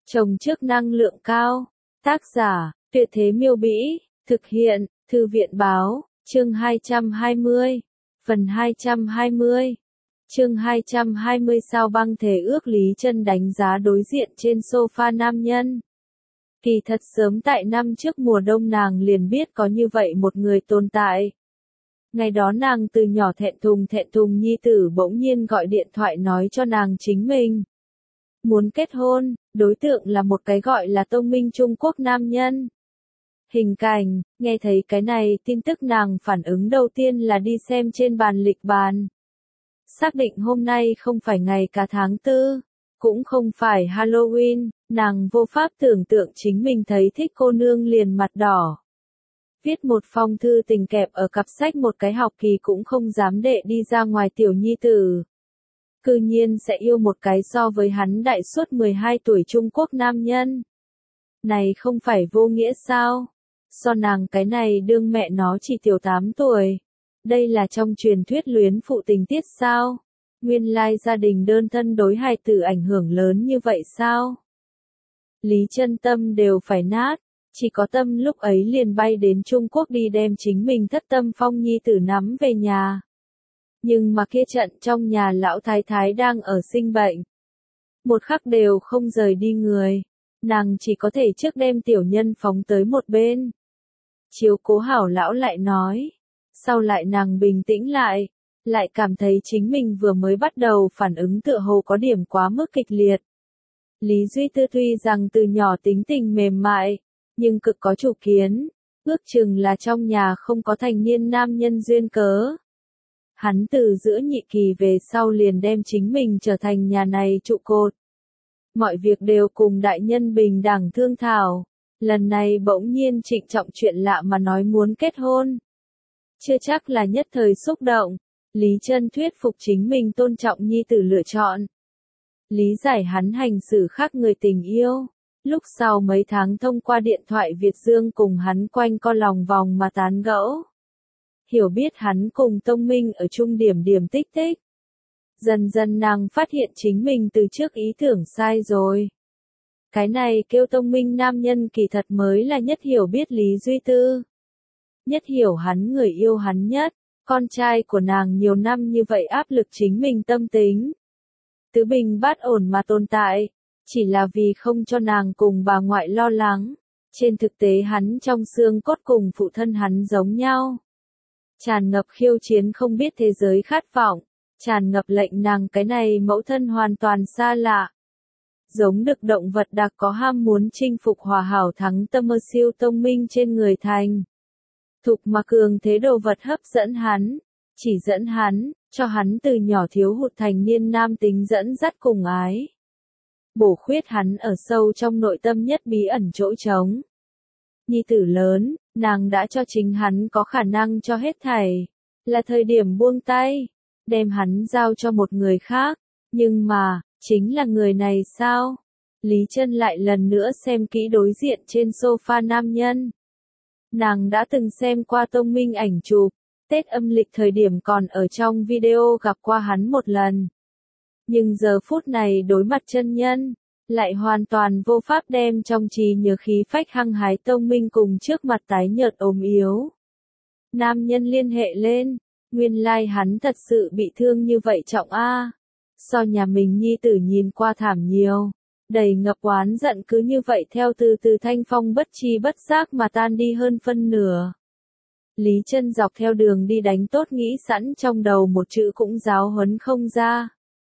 Trồng trước năng lượng cao. Tác giả, Tuyệt Thế Miêu Bĩ, thực hiện, Thư viện Báo, chương 220. Phần 220. Chương 220 sao băng thể ước Lý Chân đánh giá đối diện trên sofa nam nhân. Kỳ thật sớm tại năm trước mùa đông nàng liền biết có như vậy một người tồn tại. Ngày đó nàng từ nhỏ thẹn thùng nhi tử bỗng nhiên gọi điện thoại nói cho nàng chính mình muốn kết hôn, đối tượng là một cái gọi là Tông Minh Trung Quốc nam nhân. Hình cảnh, nghe thấy cái này tin tức nàng phản ứng đầu tiên là đi xem trên bàn lịch bàn. Xác định hôm nay không phải ngày cả tháng 4, cũng không phải Halloween, nàng vô pháp tưởng tượng chính mình thấy thích cô nương liền mặt đỏ. Viết một phong thư tình kẹp ở cặp sách một cái học kỳ cũng không dám đệ đi ra ngoài tiểu nhi tử. Cư nhiên sẽ yêu một cái so với hắn đại suốt 12 tuổi Trung Quốc nam nhân. Này không phải vô nghĩa sao? So nàng cái này đương mẹ nó chỉ tiểu 8 tuổi. Đây là trong truyền thuyết luyến phụ tình tiết sao? Nguyên lai gia đình đơn thân đối hài tử ảnh hưởng lớn như vậy sao? Lý Chân tâm đều phải nát, chỉ có tâm lúc ấy liền bay đến Trung Quốc đi đem chính mình thất tâm phong nhi tử nắm về nhà. Nhưng mà kia trận trong nhà lão thái thái đang ở sinh bệnh. Một khắc đều không rời đi người. Nàng chỉ có thể trước đem tiểu nhân phóng tới một bên. Chiếu cố hảo lão lại nói. Sau lại nàng bình tĩnh lại cảm thấy chính mình vừa mới bắt đầu phản ứng tựa hồ có điểm quá mức kịch liệt. Lý Duy Tư tuy rằng từ nhỏ tính tình mềm mại, nhưng cực có chủ kiến, ước chừng là trong nhà không có thành niên nam nhân duyên cớ. Hắn từ giữa nhị kỳ về sau liền đem chính mình trở thành nhà này trụ cột. Mọi việc đều cùng đại nhân bình đẳng thương thảo. Lần này bỗng nhiên trịnh trọng chuyện lạ mà nói muốn kết hôn. Chưa chắc là nhất thời xúc động. Lý Chân thuyết phục chính mình tôn trọng nhi tử lựa chọn. Lý giải hắn hành xử khác người tình yêu. Lúc sau mấy tháng thông qua điện thoại Việt Dương cùng hắn quanh co lòng vòng mà tán gẫu. Hiểu biết hắn cùng Tông Minh ở chung điểm tích tích. Dần dần nàng phát hiện chính mình từ trước ý tưởng sai rồi. Cái này kêu Tông Minh nam nhân kỳ thật mới là nhất hiểu biết Lý Duy Tư. Nhất hiểu hắn người yêu hắn nhất, con trai của nàng nhiều năm như vậy áp lực chính mình tâm tính. Tứ bình bát ổn mà tồn tại, chỉ là vì không cho nàng cùng bà ngoại lo lắng. Trên thực tế hắn trong xương cốt cùng phụ thân hắn giống nhau. Tràn ngập khiêu chiến không biết thế giới khát vọng, tràn ngập lệnh nàng cái này mẫu thân hoàn toàn xa lạ. Giống được động vật đặc có ham muốn chinh phục hòa hảo thắng tâm mơ siêu Tông Minh trên người thành. Thục mà cường thế đồ vật hấp dẫn hắn, chỉ dẫn hắn, cho hắn từ nhỏ thiếu hụt thành niên nam tính dẫn dắt cùng ái. Bổ khuyết hắn ở sâu trong nội tâm nhất bí ẩn chỗ trống. Nhi tử lớn, nàng đã cho chính hắn có khả năng cho hết thảy. Là thời điểm buông tay, đem hắn giao cho một người khác. Nhưng mà, chính là người này sao? Lý Chân lại lần nữa xem kỹ đối diện trên sofa nam nhân. Nàng đã từng xem qua Tông Minh ảnh chụp, Tết âm lịch thời điểm còn ở trong video gặp qua hắn một lần. Nhưng giờ phút này đối mặt chân nhân, lại hoàn toàn vô pháp đem trong trí nhớ khí phách hăng hái Tông Minh cùng trước mặt tái nhợt ốm yếu. Nam nhân liên hệ lên, nguyên lai hắn thật sự bị thương như vậy trọng a. So nhà mình nhi tử nhìn qua thảm nhiều, đầy ngập oán giận cứ như vậy theo từ thanh phong bất chi bất giác mà tan đi hơn phân nửa. Lý Chân dọc theo đường đi đánh tốt nghĩ sẵn trong đầu một chữ cũng giáo huấn không ra.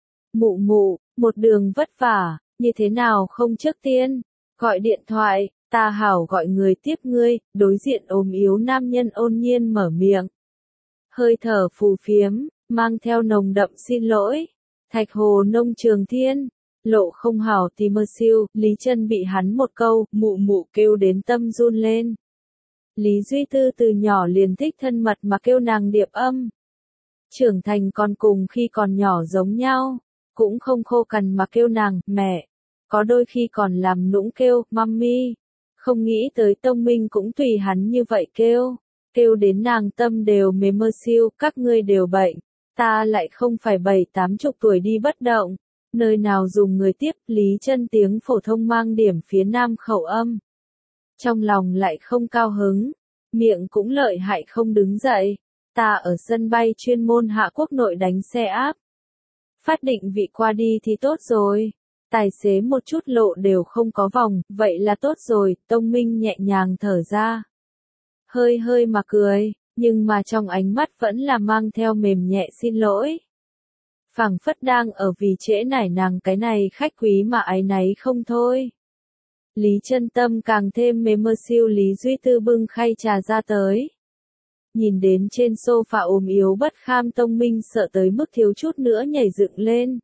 Mụ, một đường vất vả, như thế nào không trước tiên gọi điện thoại, ta hảo gọi người tiếp ngươi. Đối diện ốm yếu nam nhân ôn nhiên mở miệng. Hơi thở phù phiếm, mang theo nồng đậm xin lỗi. Thạch Hồ Nông Trường Thiên, lộ không hảo thì mơ siêu. Lý Chân bị hắn một câu mụ kêu đến tâm run lên. Lý Duy Tư từ nhỏ liền thích thân mật mà kêu nàng điệp âm. Trưởng thành còn cùng khi còn nhỏ giống nhau, cũng không khô cằn mà kêu nàng mẹ, có đôi khi còn làm nũng kêu mummy. Không nghĩ tới Tông Minh cũng tùy hắn như vậy kêu đến nàng tâm đều mềm mơ siêu. Các ngươi đều bệnh, ta lại không phải 7-80 tuổi đi bất động, Nơi nào dùng người tiếp, Lý Chân tiếng phổ thông mang điểm phía nam khẩu âm. Trong lòng lại không cao hứng, miệng cũng lợi hại không đứng dậy. Ta ở sân bay chuyên môn hạ quốc nội đánh xe áp. Phát định vị qua đi thì tốt rồi. Tài xế một chút lộ đều không có vòng, vậy là tốt rồi, Tông Minh nhẹ nhàng thở ra. Hơi hơi mà cười, nhưng mà trong ánh mắt vẫn là mang theo mềm nhẹ xin lỗi. Phảng phất đang ở vì trễ nải nàng cái này khách quý mà áy náy không thôi. Lý Chân tâm càng thêm mềm mơ siêu Lý Duy Tư bưng khay trà ra tới. Nhìn đến trên sofa ốm yếu bất kham Tông Minh sợ tới mức thiếu chút nữa nhảy dựng lên.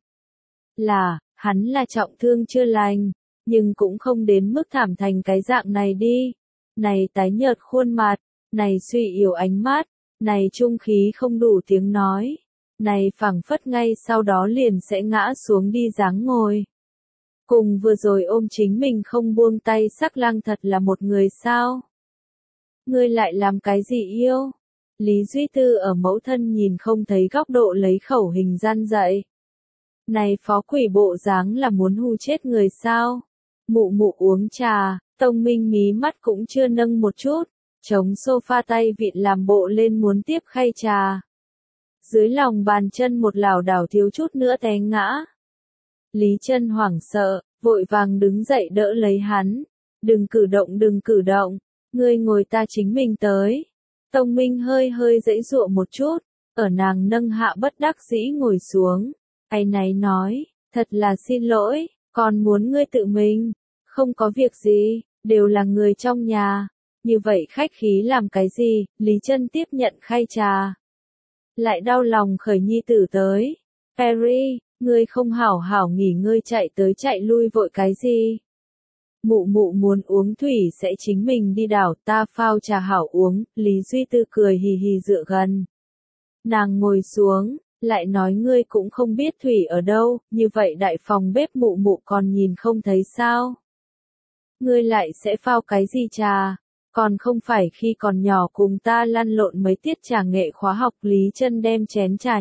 Hắn là trọng thương chưa lành, nhưng cũng không đến mức thảm thành cái dạng này đi. Này tái nhợt khuôn mặt, này suy yếu ánh mắt, này trung khí không đủ tiếng nói, này phảng phất ngay sau đó liền sẽ ngã xuống đi dáng ngồi. Cùng vừa rồi ôm chính mình không buông tay Sắc Lang thật là một người sao? Ngươi lại làm cái gì yêu? Lý Duy Tư ở mẫu thân nhìn không thấy góc độ lấy khẩu hình gian dạy. Này phó quỷ bộ dáng là muốn hù chết người sao? Mụ mụ uống trà, Tông Minh mí mắt cũng chưa nâng một chút, chống sofa tay vịn làm bộ lên muốn tiếp khay trà. Dưới lòng bàn chân một lảo đảo thiếu chút nữa té ngã. Lý Chân hoảng sợ, vội vàng đứng dậy đỡ lấy hắn. Đừng cử động, ngươi ngồi ta chính mình tới. Tông Minh hơi hơi giãy giụa một chút, ở nàng nâng hạ bất đắc dĩ ngồi xuống. Áy náy nói, thật là xin lỗi, còn muốn ngươi tự mình. Không có việc gì, đều là người trong nhà. Như vậy khách khí làm cái gì? Lý Chân tiếp nhận khay trà. Lại đau lòng khởi nhi tử tới. Perry, ngươi không hảo hảo nghỉ ngơi chạy tới chạy lui vội cái gì? Mụ mụ muốn uống thủy sẽ chính mình đi đảo, ta phao trà hảo uống. Lý Duy Tư cười hì hì dựa gần. Nàng ngồi xuống, lại nói ngươi cũng không biết thủy ở đâu, như vậy đại phòng bếp mụ mụ còn nhìn không thấy sao? Ngươi lại sẽ phao cái gì trà? Còn không phải khi còn nhỏ cùng ta lăn lộn mấy tiết trà nghệ khóa học. Lý Chân đem chén trà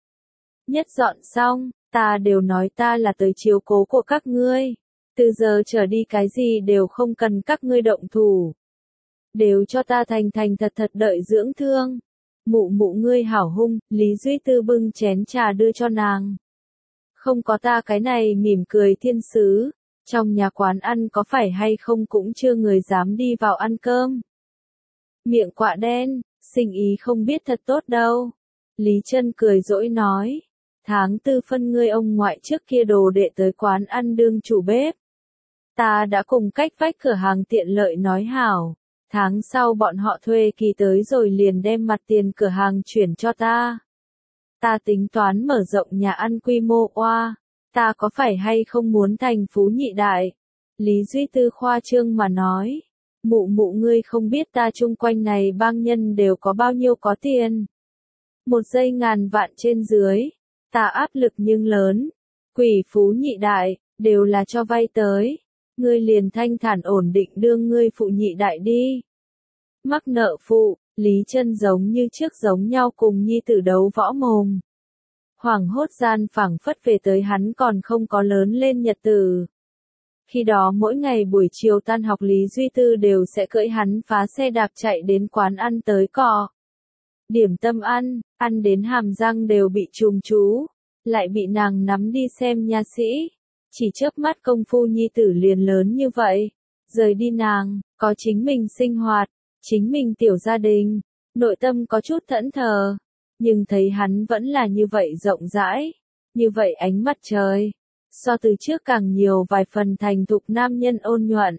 nhất dọn xong, ta đều nói ta là tới chiếu cố của các ngươi. Từ giờ trở đi cái gì đều không cần các ngươi động thủ. Đều cho ta thành thật đợi dưỡng thương. Mụ mụ ngươi hảo hung, Lý Duy Tư bưng chén trà đưa cho nàng. Không có ta cái này mỉm cười thiên sứ. Trong nhà quán ăn có phải hay không cũng chưa người dám đi vào ăn cơm. Miệng quạ đen, sinh ý không biết thật tốt đâu. Lý Chân cười dỗi nói. Tháng 4 phân ngươi ông ngoại trước kia đồ đệ tới quán ăn đương chủ bếp. Ta đã cùng cách vách cửa hàng tiện lợi nói hảo. Tháng sau bọn họ thuê kỳ tới rồi liền đem mặt tiền cửa hàng chuyển cho ta. Ta tính toán mở rộng nhà ăn quy mô oa. Ta có phải hay không muốn thành phú nhị đại? Lý Duy Tư khoa trương mà nói. Mụ mụ ngươi không biết ta chung quanh này bang nhân đều có bao nhiêu có tiền. Một giây ngàn vạn trên dưới. Ta áp lực nhưng lớn. Quỷ phú nhị đại, đều là cho vay tới. Ngươi liền thanh thản ổn định đương ngươi phụ nhị đại đi. Mắc nợ phụ, Lý Chân giống như trước giống nhau cùng nhi tử đấu võ mồm. Hoảng hốt gian phảng phất về tới hắn còn không có lớn lên nhật tử. Khi đó mỗi ngày buổi chiều tan học Lý Duy Tư đều sẽ cưỡi hắn phá xe đạp chạy đến quán ăn tới cọ. Điểm tâm ăn đến hàm răng đều bị trùng chú, lại bị nàng nắm đi xem nha sĩ. Chỉ chớp mắt công phu nhi tử liền lớn như vậy. Rời đi nàng, có chính mình sinh hoạt, chính mình tiểu gia đình, nội tâm có chút thẫn thờ. Nhưng thấy hắn vẫn là như vậy rộng rãi, như vậy ánh mặt trời. So từ trước càng nhiều vài phần thành thục nam nhân ôn nhuận.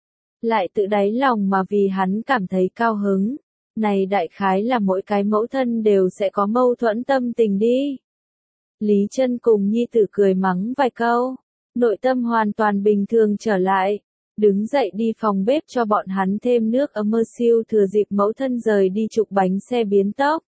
Lại tự đáy lòng mà vì hắn cảm thấy cao hứng. Này đại khái là mỗi cái mẫu thân đều sẽ có mâu thuẫn tâm tình đi. Lý Chân cùng nhi tử cười mắng vài câu. Nội tâm hoàn toàn bình thường trở lại. Đứng dậy đi phòng bếp cho bọn hắn thêm nước ấm siêu thừa dịp mẫu thân rời đi chụp bánh xe biến tốc.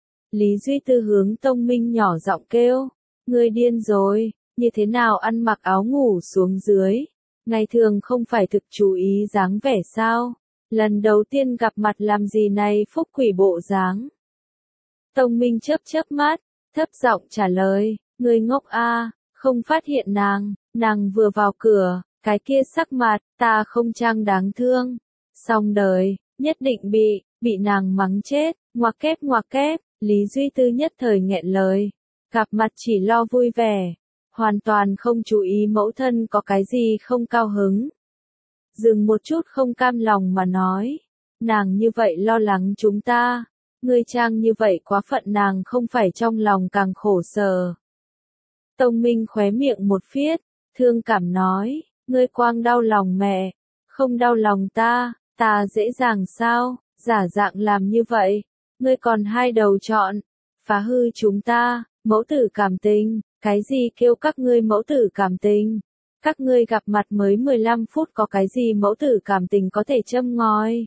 Lý Duy Tư hướng Tông Minh nhỏ giọng kêu. Ngươi điên rồi, như thế nào ăn mặc áo ngủ xuống dưới. Ngày thường không phải thực chú ý dáng vẻ sao. Lần đầu tiên gặp mặt làm gì này phúc quỷ bộ dáng. Tông Minh chớp mắt, thấp giọng trả lời. Ngươi ngốc a, không phát hiện nàng vừa vào cửa, cái kia sắc mặt, ta không trang đáng thương. Xong đời, nhất định bị nàng mắng chết, ngoặc kép, Lý Duy Tư nhất thời nghẹn lời. Gặp mặt chỉ lo vui vẻ, hoàn toàn không chú ý mẫu thân có cái gì không cao hứng. Dừng một chút không cam lòng mà nói, nàng như vậy lo lắng chúng ta, ngươi trang như vậy quá phận nàng không phải trong lòng càng khổ sở. Tông Minh khóe miệng một phiết, thương cảm nói, ngươi quang đau lòng mẹ, không đau lòng ta dễ dàng sao, giả dạng làm như vậy, ngươi còn hai đầu chọn, phá hư chúng ta, mẫu tử cảm tình, cái gì kêu các ngươi mẫu tử cảm tình, các ngươi gặp mặt mới 15 phút có cái gì mẫu tử cảm tình có thể châm ngòi.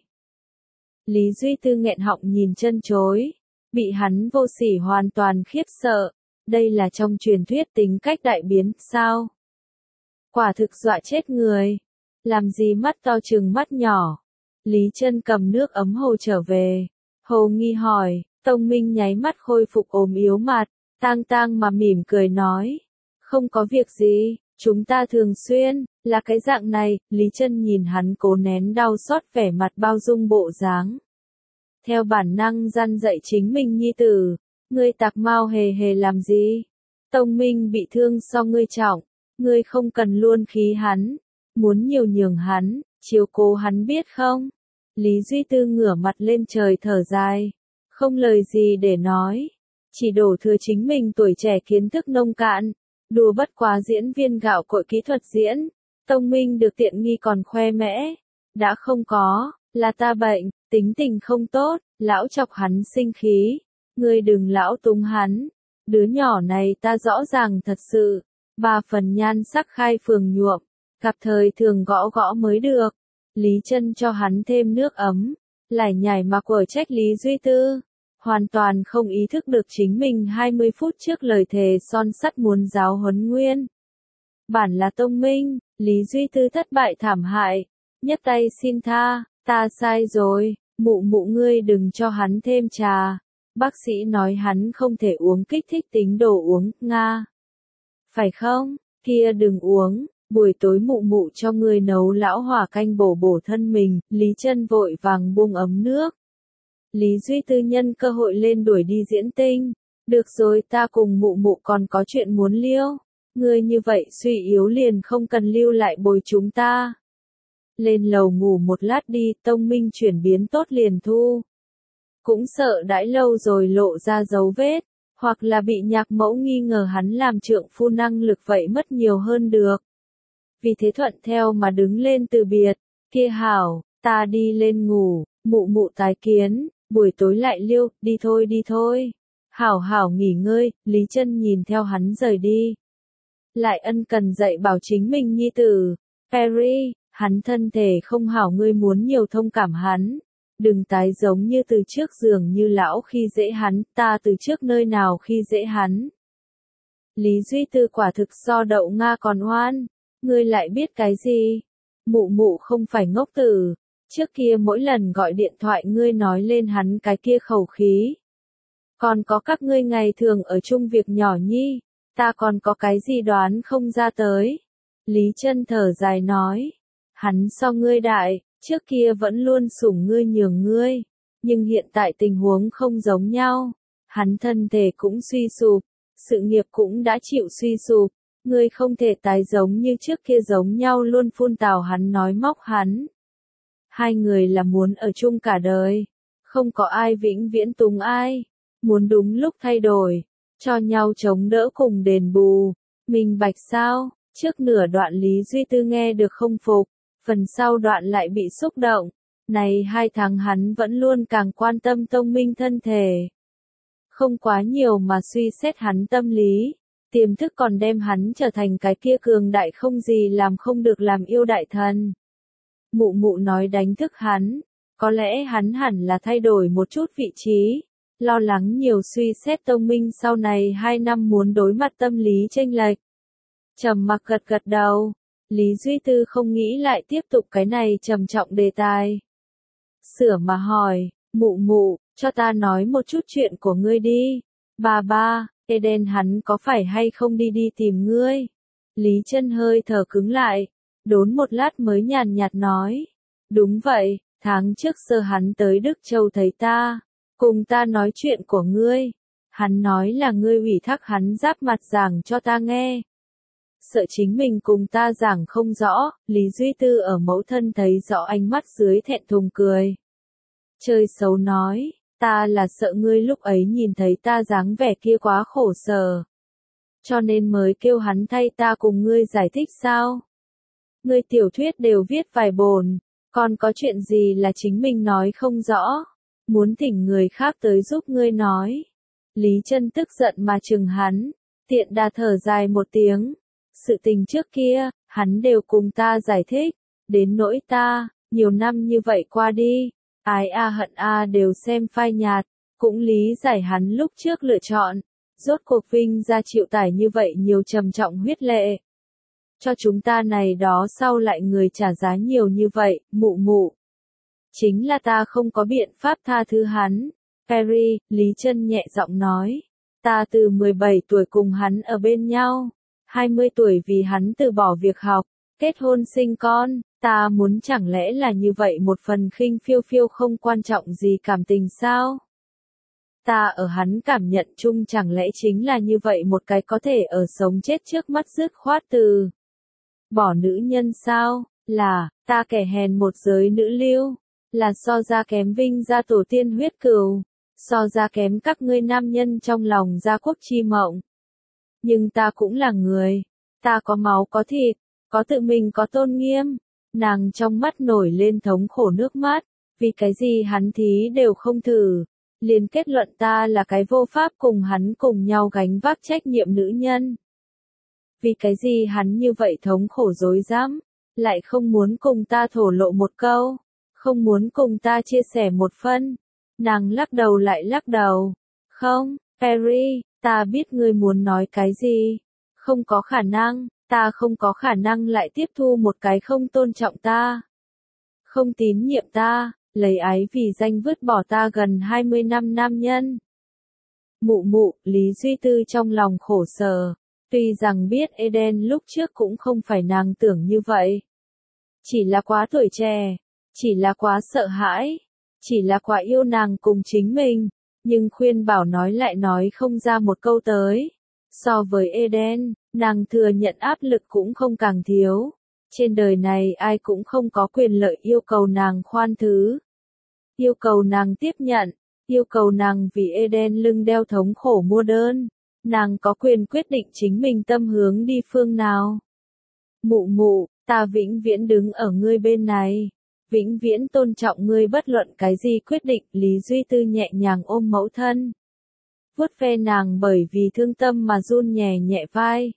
Lý Duy Tư nghẹn họng nhìn chân chối, bị hắn vô sỉ hoàn toàn khiếp sợ, đây là trong truyền thuyết tính cách đại biến, sao? Quả thực dọa chết người, làm gì mắt to chừng mắt nhỏ. Lý Chân cầm nước ấm hồ trở về, hồ nghi hỏi, Tông Minh nháy mắt khôi phục ốm yếu mặt, tang mà mỉm cười nói, không có việc gì, chúng ta thường xuyên, là cái dạng này, Lý Chân nhìn hắn cố nén đau xót vẻ mặt bao dung bộ dáng. Theo bản năng răn dạy chính mình nhi tử, ngươi tạc mau hề hề làm gì? Tông Minh bị thương so ngươi trọng, ngươi không cần luôn khí hắn, muốn nhiều nhường hắn, chiếu cố hắn biết không? Lý Duy Tư ngửa mặt lên trời thở dài, không lời gì để nói, chỉ đổ thừa chính mình tuổi trẻ kiến thức nông cạn, đùa bất quá diễn viên gạo cội kỹ thuật diễn, Tông Minh được tiện nghi còn khoe mẽ, đã không có, là ta bệnh, tính tình không tốt, lão chọc hắn sinh khí, ngươi đừng lão túng hắn, đứa nhỏ này ta rõ ràng thật sự, 3 phần nhan sắc khai phường nhuộm, gặp thời thường gõ mới được. Lý Chân cho hắn thêm nước ấm, lải nhải mà quở trách Lý Duy Tư, hoàn toàn không ý thức được chính mình 20 phút trước lời thề son sắt muốn giáo huấn nguyên. Bản là Tông Minh, Lý Duy Tư thất bại thảm hại, nhấc tay xin tha, ta sai rồi, mụ ngươi đừng cho hắn thêm trà, bác sĩ nói hắn không thể uống kích thích tính đồ uống, Nga. Phải không, kia đừng uống. Buổi tối mụ cho ngươi nấu lão hỏa canh bổ thân mình, Lý Chân vội vàng buông ấm nước. Lý Duy Tư nhân cơ hội lên đuổi đi diễn tinh. Được rồi ta cùng mụ còn có chuyện muốn liêu. Ngươi như vậy suy yếu liền không cần lưu lại bồi chúng ta. Lên lầu ngủ một lát đi, Tông Minh chuyển biến tốt liền thu. Cũng sợ đãi lâu rồi lộ ra dấu vết, hoặc là bị nhạc mẫu nghi ngờ hắn làm trượng phu năng lực vậy mất nhiều hơn được. Vì thế thuận theo mà đứng lên từ biệt, kia hảo, ta đi lên ngủ, mụ tái kiến, buổi tối lại liêu, đi thôi. Hảo nghỉ ngơi, Lý Chân nhìn theo hắn rời đi. Lại ân cần dạy bảo chính mình nhi tử, Perry, hắn thân thể không hảo ngươi muốn nhiều thông cảm hắn. Đừng tái giống như từ trước dường như lão khi dễ hắn, ta từ trước nơi nào khi dễ hắn. Lý Duy Tư quả thực so đậu Nga còn oan. Ngươi lại biết cái gì? Mụ không phải ngốc tử, trước kia mỗi lần gọi điện thoại ngươi nói lên hắn cái kia khẩu khí. Còn có các ngươi ngày thường ở chung việc nhỏ nhi, ta còn có cái gì đoán không ra tới. Lý Chân thở dài nói, hắn so ngươi đại, trước kia vẫn luôn sủng ngươi nhường ngươi, nhưng hiện tại tình huống không giống nhau, hắn thân thể cũng suy sụp, sự nghiệp cũng đã chịu suy sụp. Ngươi không thể tái giống như trước kia giống nhau luôn phun tào hắn nói móc hắn. Hai người là muốn ở chung cả đời, không có ai vĩnh viễn túng ai, muốn đúng lúc thay đổi, cho nhau chống đỡ cùng đền bù, minh bạch sao, trước nửa đoạn Lý Duy Tư nghe được không phục, phần sau đoạn lại bị xúc động, này 2 tháng hắn vẫn luôn càng quan tâm Tông Minh thân thể. Không quá nhiều mà suy xét hắn tâm lý. Tiềm thức còn đem hắn trở thành cái kia cường đại không gì làm không được làm yêu đại thần. Mụ nói đánh thức hắn, có lẽ hắn hẳn là thay đổi một chút vị trí, lo lắng nhiều suy xét Tông Minh sau này 2 năm muốn đối mặt tâm lý chênh lệch. Trầm mặc gật đầu, Lý Duy Tư không nghĩ lại tiếp tục cái này trầm trọng đề tài. Sửa mà hỏi, mụ, cho ta nói một chút chuyện của ngươi đi. Bà, Eden hắn có phải hay không đi tìm ngươi? Lý Chân hơi thở cứng lại, đốn một lát mới nhàn nhạt nói. Đúng vậy, tháng trước giờ hắn tới Đức Châu thấy ta, cùng ta nói chuyện của ngươi. Hắn nói là ngươi ủy thác hắn giáp mặt giảng cho ta nghe. Sợ chính mình cùng ta giảng không rõ, Lý Duy Tư ở mẫu thân thấy rõ ánh mắt dưới thẹn thùng cười. Chơi xấu nói, ta là sợ ngươi lúc ấy nhìn thấy ta dáng vẻ kia quá khổ sở. Cho nên mới kêu hắn thay ta cùng ngươi giải thích sao. Ngươi tiểu thuyết đều viết vài bồn, còn có chuyện gì là chính mình nói không rõ, muốn thỉnh người khác tới giúp ngươi nói. Lý Chân tức giận mà chừng hắn, tiện đà thở dài một tiếng. Sự tình trước kia, hắn đều cùng ta giải thích, đến nỗi ta, nhiều năm như vậy qua đi, ái a hận a đều xem phai nhạt, cũng lý giải hắn lúc trước lựa chọn, rốt cuộc Vinh ra chịu tải như vậy nhiều trầm trọng huyết lệ. Cho chúng ta này đó sau lại người trả giá nhiều như vậy, mụ mụ. Chính là ta không có biện pháp tha thứ hắn. Perry, Lý Chân nhẹ giọng nói, ta từ 17 tuổi cùng hắn ở bên nhau. 20 tuổi vì hắn từ bỏ việc học, kết hôn sinh con, ta muốn chẳng lẽ là như vậy một phần khinh phiêu phiêu không quan trọng gì cảm tình sao? Ta ở hắn cảm nhận chung chẳng lẽ chính là như vậy một cái có thể ở sống chết trước mắt dứt khoát từ bỏ nữ nhân sao? Là, ta kẻ hèn một giới nữ lưu, là so ra kém Vinh ra tổ tiên huyết cừu, so ra kém các ngươi nam nhân trong lòng gia quốc chi mộng. Nhưng ta cũng là người, ta có máu có thịt, có tự mình có tôn nghiêm. Nàng trong mắt nổi lên thống khổ nước mắt, vì cái gì hắn thí đều không thử, liền kết luận ta là cái vô pháp cùng hắn cùng nhau gánh vác trách nhiệm nữ nhân. Vì cái gì hắn như vậy thống khổ dối dám, lại không muốn cùng ta thổ lộ một câu, không muốn cùng ta chia sẻ một phân. Nàng lắc đầu lại lắc đầu. Không, Perry, ta biết ngươi muốn nói cái gì. Không có khả năng, ta không có khả năng lại tiếp thu một cái không tôn trọng ta, không tín nhiệm ta, lấy ái vì danh vứt bỏ ta gần 20 năm nam nhân. Mụ mụ, Lý Duy Tư trong lòng khổ sở, tuy rằng biết Eden lúc trước cũng không phải nàng tưởng như vậy. Chỉ là quá tuổi trẻ, chỉ là quá sợ hãi, chỉ là quá yêu nàng cùng chính mình, nhưng khuyên bảo nói lại nói không ra một câu tới. So với Eden, nàng thừa nhận áp lực cũng không càng thiếu. Trên đời này ai cũng không có quyền lợi yêu cầu nàng khoan thứ. Yêu cầu nàng tiếp nhận, yêu cầu nàng vì Eden lưng đeo thống khổ mua đơn. Nàng có quyền quyết định chính mình tâm hướng đi phương nào. Mụ mụ, ta vĩnh viễn đứng ở ngươi bên này. Vĩnh viễn tôn trọng ngươi bất luận cái gì quyết định. Lý Duy Tư nhẹ nhàng ôm mẫu thân, vuốt ve nàng bởi vì thương tâm mà run nhẹ nhẹ vai.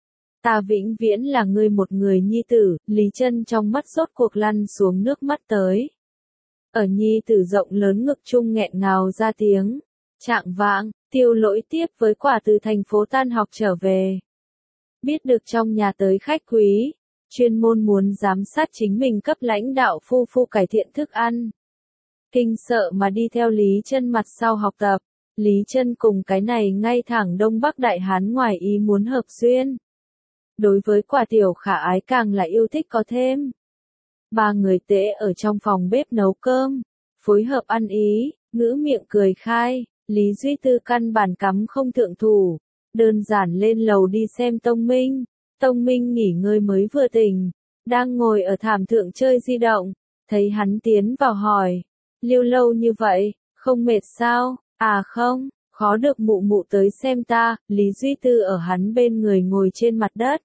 Ta vĩnh viễn là ngươi một người nhi tử. Lý Chân trong mắt rốt cuộc lăn xuống nước mắt tới. Ở nhi tử rộng lớn ngực chung nghẹn ngào ra tiếng. Trạng vạng, Tiêu Lỗi tiếp với Quả từ thành phố tan học trở về. Biết được trong nhà tới khách quý, chuyên môn muốn giám sát chính mình cấp lãnh đạo phu cải thiện thức ăn. Kinh sợ mà đi theo Lý Chân mặt sau học tập. Lý Chân cùng cái này ngay thẳng Đông Bắc Đại Hán ngoài ý muốn hợp duyên. Đối với Quả tiểu khả ái càng là yêu thích có thêm. Ba người tễ ở trong phòng bếp nấu cơm, phối hợp ăn ý, ngữ miệng cười khai. Lý Duy Tư căn bản cắm không thượng thủ, đơn giản lên lầu đi xem Tông Minh. Tông Minh nghỉ ngơi mới vừa tỉnh, đang ngồi ở thảm thượng chơi di động, thấy hắn tiến vào hỏi, lưu lâu như vậy, không mệt sao? À không, khó được mụ mụ tới xem ta. Lý Duy Tư ở hắn bên người ngồi trên mặt đất,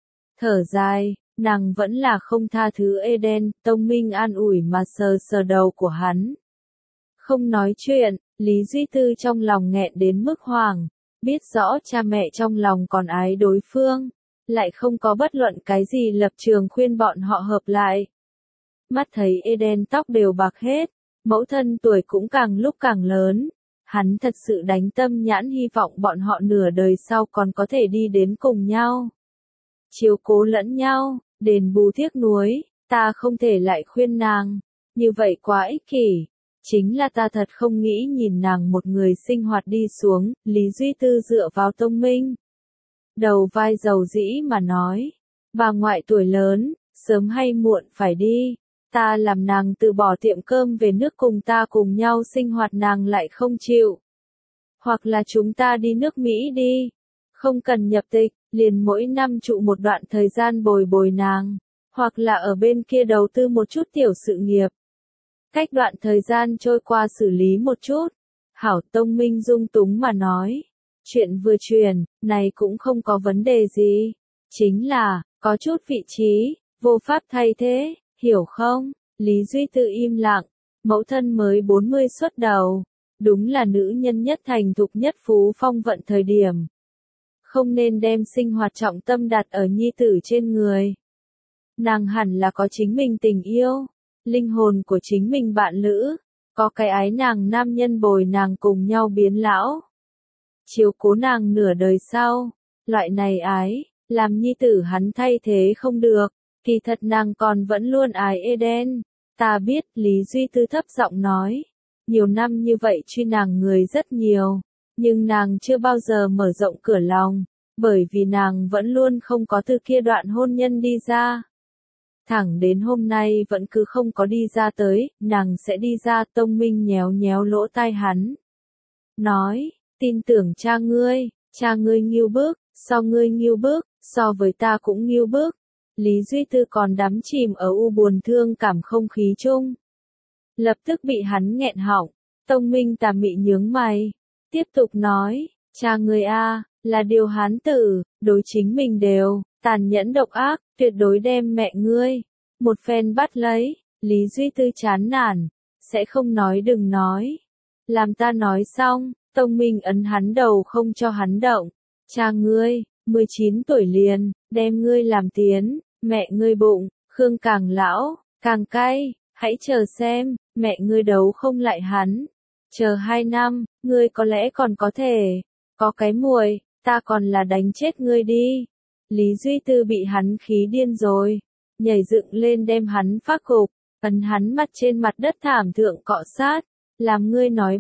thở dài, nàng vẫn là không tha thứ Eden. Tông Minh an ủi mà sờ sờ đầu của hắn. Không nói chuyện, Lý Duy Tư trong lòng nghẹn đến mức hoảng, biết rõ cha mẹ trong lòng còn ái đối phương, lại không có bất luận cái gì lập trường khuyên bọn họ hợp lại. Mắt thấy Eden tóc đều bạc hết, mẫu thân tuổi cũng càng lúc càng lớn, hắn thật sự đánh tâm nhãn hy vọng bọn họ nửa đời sau còn có thể đi đến cùng nhau. Chiếu cố lẫn nhau, đền bù tiếc nuối, ta không thể lại khuyên nàng, như vậy quá ích kỷ. Chính là ta thật không nghĩ nhìn nàng một người sinh hoạt đi xuống, Lý Duy Tư dựa vào Tông Minh. Đầu vai dầu dĩ mà nói, bà ngoại tuổi lớn, sớm hay muộn phải đi, ta làm nàng từ bỏ tiệm cơm về nước cùng ta cùng nhau sinh hoạt nàng lại không chịu. Hoặc là chúng ta đi nước Mỹ đi, không cần nhập tịch, liền mỗi năm trụ một đoạn thời gian bồi bồi nàng, hoặc là ở bên kia đầu tư một chút tiểu sự nghiệp. Cách đoạn thời gian trôi qua xử lý một chút. Hảo, Tông Minh dung túng mà nói. Chuyện vừa truyền, này cũng không có vấn đề gì. Chính là, có chút vị trí, vô pháp thay thế, hiểu không? Lý Duy Tư im lặng, mẫu thân mới 40 xuất đầu. Đúng là nữ nhân nhất thành thục nhất phú phong vận thời điểm. Không nên đem sinh hoạt trọng tâm đặt ở nhi tử trên người. Nàng hẳn là có chính mình tình yêu, linh hồn của chính mình bạn lữ, có cái ái nàng nam nhân bồi nàng cùng nhau biến lão. Chiếu cố nàng nửa đời sau, loại này ái, làm nhi tử hắn thay thế không được, kỳ thật nàng còn vẫn luôn ái Eden. Ta biết, Lý Duy Tư thấp giọng nói, nhiều năm như vậy truy nàng người rất nhiều, nhưng nàng chưa bao giờ mở rộng cửa lòng, bởi vì nàng vẫn luôn không có từ kia đoạn hôn nhân đi ra. Thẳng đến hôm nay vẫn cứ không có đi ra tới, nàng sẽ đi ra. Tông Minh nhéo nhéo lỗ tai hắn. Nói, tin tưởng cha ngươi nghêu bức, so ngươi nghêu bức, so với ta cũng nghêu bức. Lý Duy Tư còn đắm chìm ở u buồn thương cảm không khí chung. Lập tức bị hắn nghẹn họng, Tông Minh tà mị nhướng mày. Tiếp tục nói, cha ngươi a, là điều hán tử, đối chính mình đều, tàn nhẫn độc ác, tuyệt đối đem mẹ ngươi. Một phen bắt lấy, Lý Duy Tư chán nản, sẽ không nói đừng nói. Làm ta nói xong, Tông Minh ấn hắn đầu không cho hắn động. Cha ngươi, 19 tuổi liền, đem ngươi làm tiến, mẹ ngươi bụng, Khương càng lão, càng cay, hãy chờ xem, mẹ ngươi đấu không lại hắn. Chờ 2 năm, ngươi có lẽ còn có thể, có cái muội, ta còn là đánh chết ngươi đi. Lý Duy Tư bị hắn khí điên rồi, nhảy dựng lên đem hắn phác gục, ấn hắn mặt trên mặt đất thảm thượng cọ sát, làm ngươi nói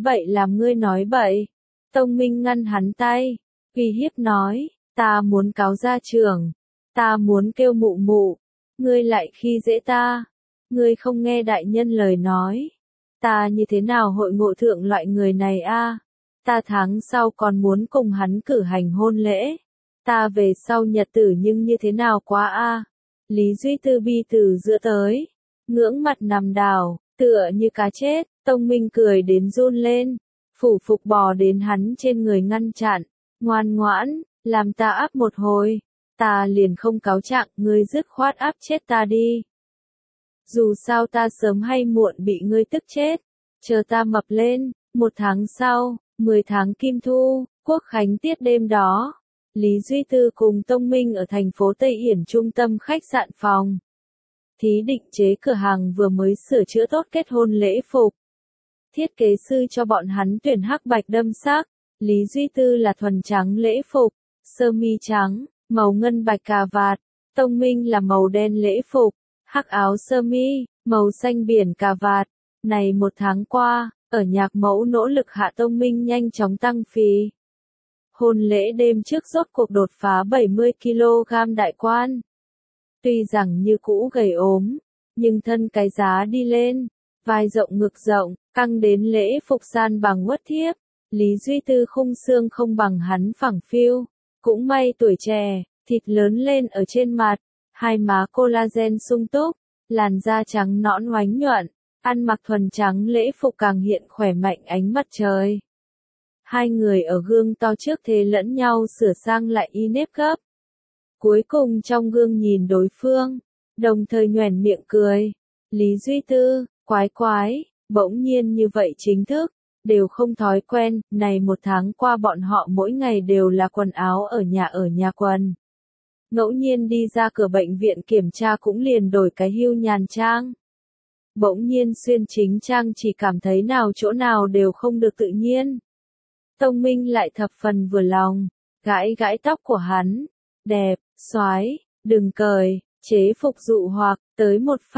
bậy. Tông Minh ngăn hắn tay, uy hiếp nói, ta muốn cáo gia trưởng, ta muốn kêu mụ mụ, ngươi lại khi dễ ta, ngươi không nghe đại nhân lời nói, ta như thế nào hội ngộ thượng loại người này a? Ta tháng sau còn muốn cùng hắn cử hành hôn lễ. Ta về sau nhật tử nhưng như thế nào quá a? Lý Duy Tư bi từ giữa tới, ngưỡng mặt nằm đảo, tựa như cá chết. Tông Minh cười đến run lên, phủ phục bò đến hắn trên người ngăn chặn, ngoan ngoãn, làm ta áp một hồi, ta liền không cáo trạng, ngươi dứt khoát áp chết ta đi. Dù sao ta sớm hay muộn bị ngươi tức chết, chờ ta mập lên, 1 tháng sau, 10 tháng Kim Thu, Quốc Khánh tiết đêm đó. Lý Duy Tư cùng Tông Minh ở thành phố Tây Yển trung tâm khách sạn phòng. Thí định chế cửa hàng vừa mới sửa chữa tốt kết hôn lễ phục. Thiết kế sư cho bọn hắn tuyển hắc bạch đâm sắc. Lý Duy Tư là thuần trắng lễ phục, sơ mi trắng, màu ngân bạch cà vạt. Tông Minh là màu đen lễ phục, hắc áo sơ mi, màu xanh biển cà vạt. Này 1 tháng qua, ở nhạc mẫu nỗ lực hạ Tông Minh nhanh chóng tăng phì. Hôn lễ đêm trước rốt cuộc đột phá 70 kg đại quan. Tuy rằng như cũ gầy ốm, nhưng thân cái giá đi lên, vai rộng ngực rộng, căng đến lễ phục san bằng uất thiếp. Lý Duy Tư khung xương không bằng hắn phẳng phiu, cũng may tuổi trẻ, thịt lớn lên ở trên mặt, hai má collagen sung túc, làn da trắng nõn oánh nhuận, ăn mặc thuần trắng lễ phục càng hiện khỏe mạnh ánh mặt trời. Hai người ở gương to trước thế lẫn nhau sửa sang lại y nếp gấp. Cuối cùng trong gương nhìn đối phương, đồng thời nhoẻn miệng cười. Lý Duy Tư, quái quái, bỗng nhiên như vậy chính thức, đều không thói quen. Này 1 tháng qua bọn họ mỗi ngày đều là quần áo ở nhà quần. Ngẫu nhiên đi ra cửa bệnh viện kiểm tra cũng liền đổi cái hưu nhàn trang. Bỗng nhiên xuyên chính trang chỉ cảm thấy nào chỗ nào đều không được tự nhiên. Tông Minh lại thập phần vừa lòng, gãi gãi tóc của hắn, đẹp, soái, đừng cười, chế phục dụ hoặc, tới một phát,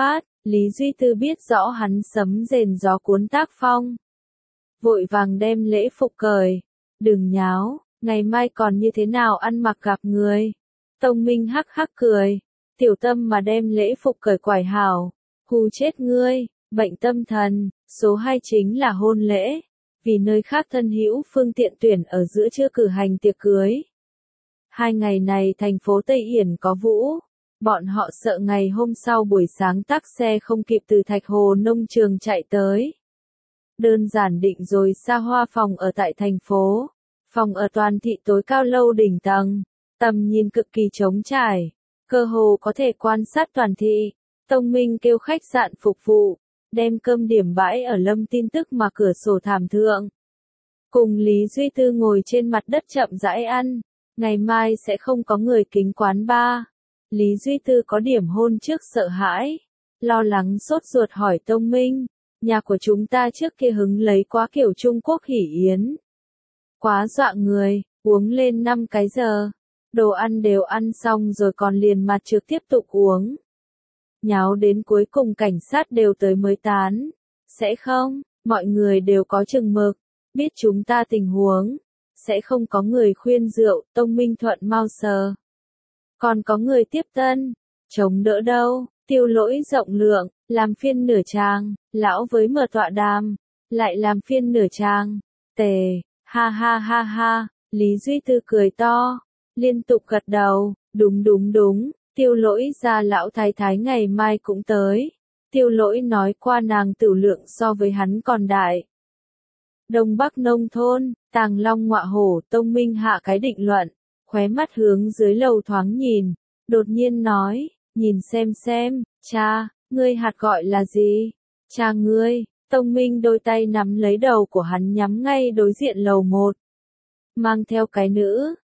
Lý Duy Tư biết rõ hắn sấm rền gió cuốn tác phong. Vội vàng đem lễ phục cởi. Đừng nháo, ngày mai còn như thế nào ăn mặc gặp người. Tông Minh hắc hắc cười. Tiểu Tâm mà đem lễ phục cởi quải hảo. Hù chết ngươi, bệnh tâm thần. Số 2 chính là hôn lễ. Vì nơi khác thân hữu phương tiện tuyển ở giữa chưa cử hành tiệc cưới. 2 ngày này thành phố Tây Yển có vũ. Bọn họ sợ ngày hôm sau buổi sáng tắc xe không kịp từ Thạch Hồ nông trường chạy tới. Đơn giản định rồi xa hoa phòng ở tại thành phố. Phòng ở toàn thị tối cao lâu đỉnh tầng. Tầm nhìn cực kỳ trống trải. Cơ hồ có thể quan sát toàn thị. Tông Minh kêu khách sạn phục vụ. Đem cơm điểm bãi ở Lâm tin tức mà cửa sổ thảm thượng. Cùng Lý Duy Tư ngồi trên mặt đất chậm rãi ăn. Ngày mai sẽ không có người kính quán bar. Lý Duy Tư có điểm hôn trước sợ hãi. Lo lắng sốt ruột hỏi Tông Minh. Nhà của chúng ta trước kia hứng lấy quá kiểu Trung Quốc hỉ yến. Quá dọa người, uống lên 5 cái giờ. Đồ ăn đều ăn xong rồi còn liền mặt trực tiếp tục uống. Nháo đến cuối cùng cảnh sát đều tới mới tán. Sẽ không, mọi người đều có chừng mực. Biết chúng ta tình huống. Sẽ không có người khuyên rượu, Tông Minh thuận mau sờ. Còn có người tiếp tân. Chống đỡ đâu, Tiêu Lỗi rộng lượng, làm phiên nửa tràng, lão với mở tọa đàm. Lại làm phiên nửa tràng. Tề, ha ha ha ha, Lý Duy Tư cười to. Liên tục gật đầu, đúng đúng đúng. Tiêu Lỗi ra lão thái thái ngày mai cũng tới. Tiêu Lỗi nói qua nàng tửu lượng so với hắn còn đại. Đông Bắc nông thôn, Tàng Long ngọa hổ, Tông Minh hạ cái định luận. Khóe mắt hướng dưới lầu thoáng nhìn. Đột nhiên nói, nhìn xem, cha, ngươi hạt gọi là gì? Cha ngươi, Tông Minh đôi tay nắm lấy đầu của hắn nhắm ngay đối diện lầu 1. Mang theo cái nữ,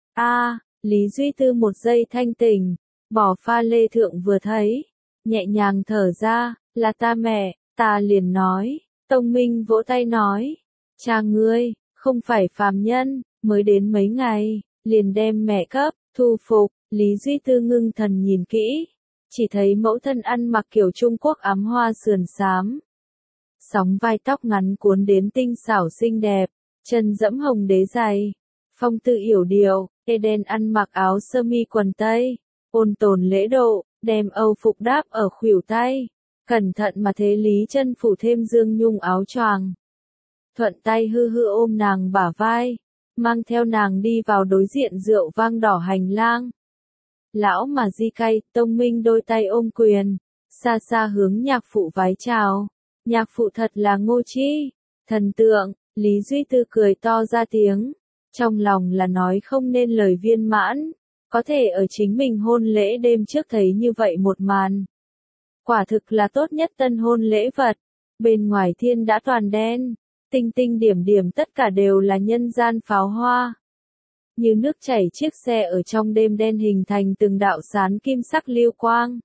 Lý Duy Tư một giây thanh tỉnh. Bỏ pha lê thượng vừa thấy, nhẹ nhàng thở ra, là ta mẹ, ta liền nói. Tông Minh vỗ tay nói, cha ngươi, không phải phàm nhân, mới đến mấy ngày, liền đem mẹ cấp, thu phục. Lý Duy Tư ngưng thần nhìn kỹ, chỉ thấy mẫu thân ăn mặc kiểu Trung Quốc ám hoa sườn xám. Sóng vai tóc ngắn cuốn đến tinh xảo xinh đẹp, chân dẫm hồng đế giày. Phong tư yểu điệu, Eden ăn mặc áo sơ mi quần tây. Ôn tồn lễ độ, đem âu phục đáp ở khuỷu tay. Cẩn thận mà thế Lý chân phủ thêm dương nhung áo choàng. Thuận tay hư hư ôm nàng bả vai. Mang theo nàng đi vào đối diện rượu vang đỏ hành lang. Lão mà di cay, Tông Minh đôi tay ôm quyền. Xa xa hướng nhạc phụ vái chào. Nhạc phụ thật là ngô chi. Thần tượng, Lý Duy Tư cười to ra tiếng. Trong lòng là nói không nên lời viên mãn. Có thể ở chính mình hôn lễ đêm trước thấy như vậy một màn. Quả thực là tốt nhất tân hôn lễ vật. Bên ngoài thiên đã toàn đen. Tinh tinh điểm điểm tất cả đều là nhân gian pháo hoa. Như nước chảy chiếc xe ở trong đêm đen hình thành từng đạo sán kim sắc lưu quang.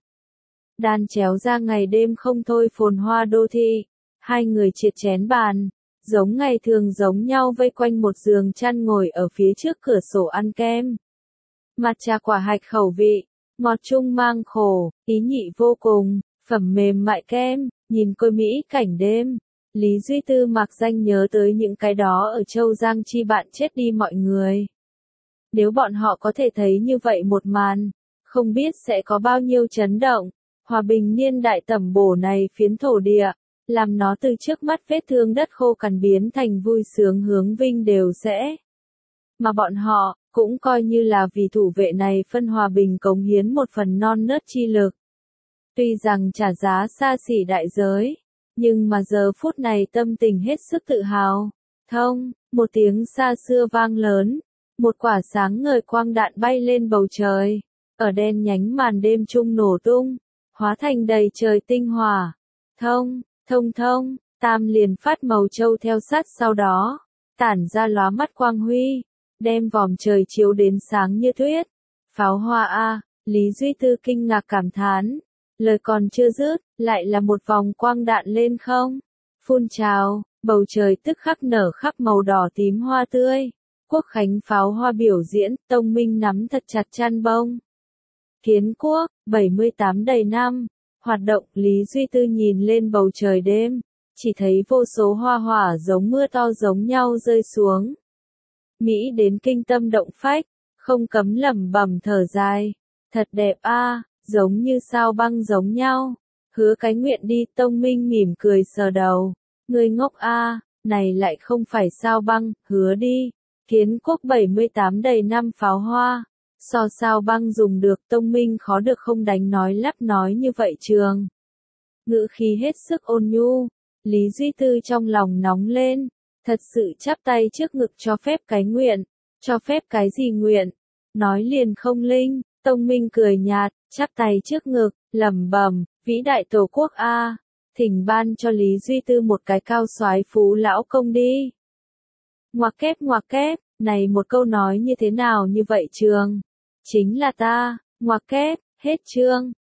Đan chéo ra ngày đêm không thôi phồn hoa đô thị. Hai người triệt chén bàn. Giống ngày thường giống nhau vây quanh một giường chăn ngồi ở phía trước cửa sổ ăn kem. Mặt trà quả hạch khẩu vị, ngọt chung mang khổ, ý nhị vô cùng, phẩm mềm mại kem, nhìn côi mỹ cảnh đêm. Lý Duy Tư mặc danh nhớ tới những cái đó ở Châu Giang Chi bạn chết đi mọi người. Nếu bọn họ có thể thấy như vậy một màn, không biết sẽ có bao nhiêu chấn động. Hòa bình niên đại tẩm bổ này phiến thổ địa, làm nó từ trước mắt vết thương đất khô cằn biến thành vui sướng hướng vinh đều sẽ. Mà bọn họ, cũng coi như là vì thủ vệ này phân hòa bình cống hiến một phần non nớt chi lực. Tuy rằng trả giá xa xỉ đại giới, nhưng mà giờ phút này tâm tình hết sức tự hào. Thông, một tiếng xa xưa vang lớn, một quả sáng ngời quang đạn bay lên bầu trời, ở đen nhánh màn đêm trung nổ tung, hóa thành đầy trời tinh hỏa. Thông, thông, tam liền phát màu châu theo sát sau đó, tản ra lóa mắt quang huy. Đem vòm trời chiếu đến sáng như tuyết. Pháo hoa a, Lý Duy Tư kinh ngạc cảm thán. Lời còn chưa dứt, lại là một vòng quang đạn lên không. Phun trào, bầu trời tức khắc nở khắp màu đỏ tím hoa tươi. Quốc khánh pháo hoa biểu diễn, Tông Minh nắm thật chặt chăn bông. Kiến quốc, 78 đầy năm. Hoạt động, Lý Duy Tư nhìn lên bầu trời đêm, chỉ thấy vô số hoa hỏa giống mưa to giống nhau rơi xuống. Mỹ đến kinh tâm động phách, không cấm lẩm bẩm thở dài. Thật đẹp a, giống như sao băng giống nhau. Hứa Cái Nguyện đi, Tông Minh mỉm cười sờ đầu. Ngươi ngốc a, này lại không phải sao băng, hứa đi. Kiến quốc 78 đầy năm pháo hoa. So sao băng dùng được, Tông Minh khó được không đánh nói lắp nói như vậy trường. Ngữ khí hết sức ôn nhu, Lý Duy Tư trong lòng nóng lên, thật sự chắp tay trước ngực cho phép cái nguyện, cho phép cái gì nguyện, nói liền không linh, Tông Minh cười nhạt, chắp tay trước ngực, lẩm bẩm, vĩ đại tổ quốc a, thỉnh ban cho Lý Duy Tư một cái cao soái phú lão công đi. Ngoặc kép, này một câu nói như thế nào như vậy trường? Chính là ta, ngoặc kép, hết chương.